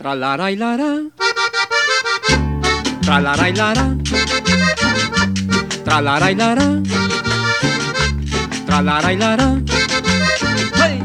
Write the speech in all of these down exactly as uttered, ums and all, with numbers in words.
Tralara y lara, tralara y lara, tralara y lara, tralara y lara. ¡Hey!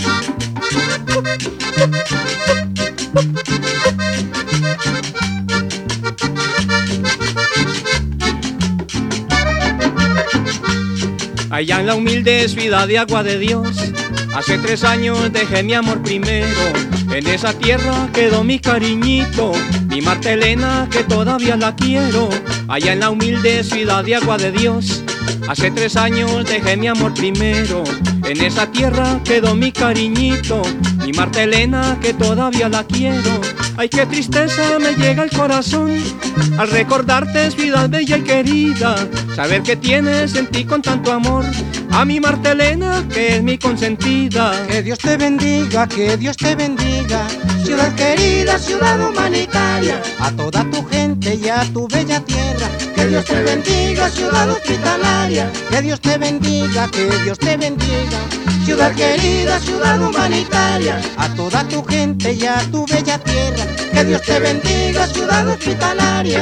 Allá en la humilde ciudad de Agua de Dios, hace tres años dejé mi amor primero. En esa tierra quedó mi cariñito, mi Marta Elena que todavía la quiero. Allá en la humilde ciudad de Agua de Dios, hace tres años dejé mi amor primero. En esa tierra quedó mi cariñito, mi Marta Elena que todavía la quiero. Ay, qué tristeza me llega al corazón al recordarte, ciudad bella y querida, saber que tienes en ti con tanto amor a mi Marta Elena que es mi consentida. Que Dios te bendiga, que Dios te bendiga, ciudad querida, ciudad humanitaria, a toda tu gente y a tu bella tierra. Que Dios te bendiga, ciudad hospitalaria. Que Dios te bendiga, que Dios te bendiga, ciudad querida, ciudad humanitaria, a toda tu gente y a tu bella tierra. Que Dios te bendiga, ciudad hospitalaria.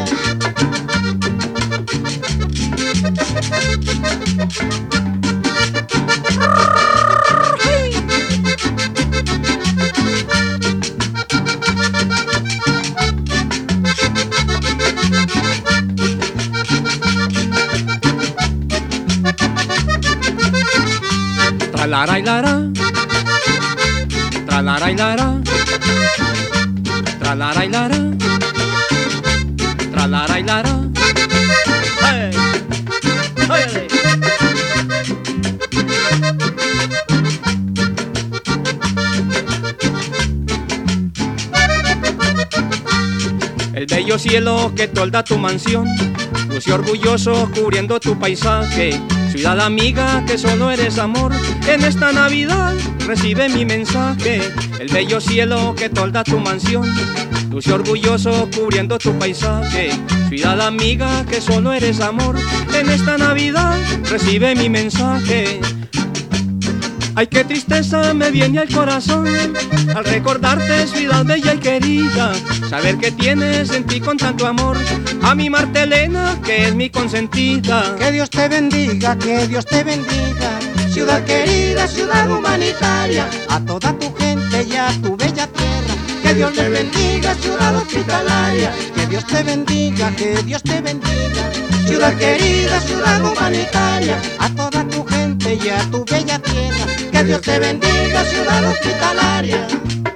Tralara y lara, tralara y lara, tralara y lara, tralara y lara. ¡Hey! ¡Hey! El bello cielo que tolda tu mansión luce orgulloso cubriendo tu paisaje. Ciudad amiga que solo eres amor, en esta Navidad recibe mi mensaje. El bello cielo que tolda tu mansión luce orgulloso cubriendo tu paisaje. Ciudad amiga que solo eres amor, en esta Navidad recibe mi mensaje. Ay, qué tristeza me viene al corazón al recordarte, ciudad bella y querida, saber que tienes en ti con tanto amor a mi Marta Elena que es mi consentida. Que Dios te bendiga, que Dios te bendiga, ciudad querida, ciudad humanitaria, a toda tu gente y a tu bella tierra. Que Dios te bendiga, ciudad hospitalaria. Que Dios te bendiga, que Dios te bendiga, ciudad querida, ciudad humanitaria, a toda tu gente y a tu bella tierra. Que Dios te bendiga, ciudad hospitalaria.